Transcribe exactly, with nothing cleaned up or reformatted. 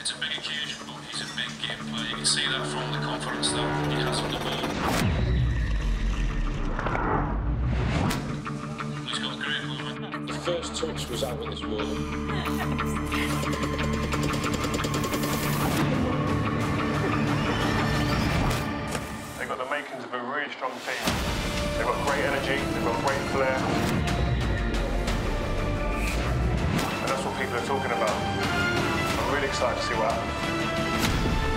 It's a big occasion, but he's a big game player. You can see that from the confidence that he has on the ball. He's got great movement. The first touch was out of this world. They've got the makings of a really strong team. They've got great energy, they've got great flair. And that's what people are talking about. I'm really excited to see what happens.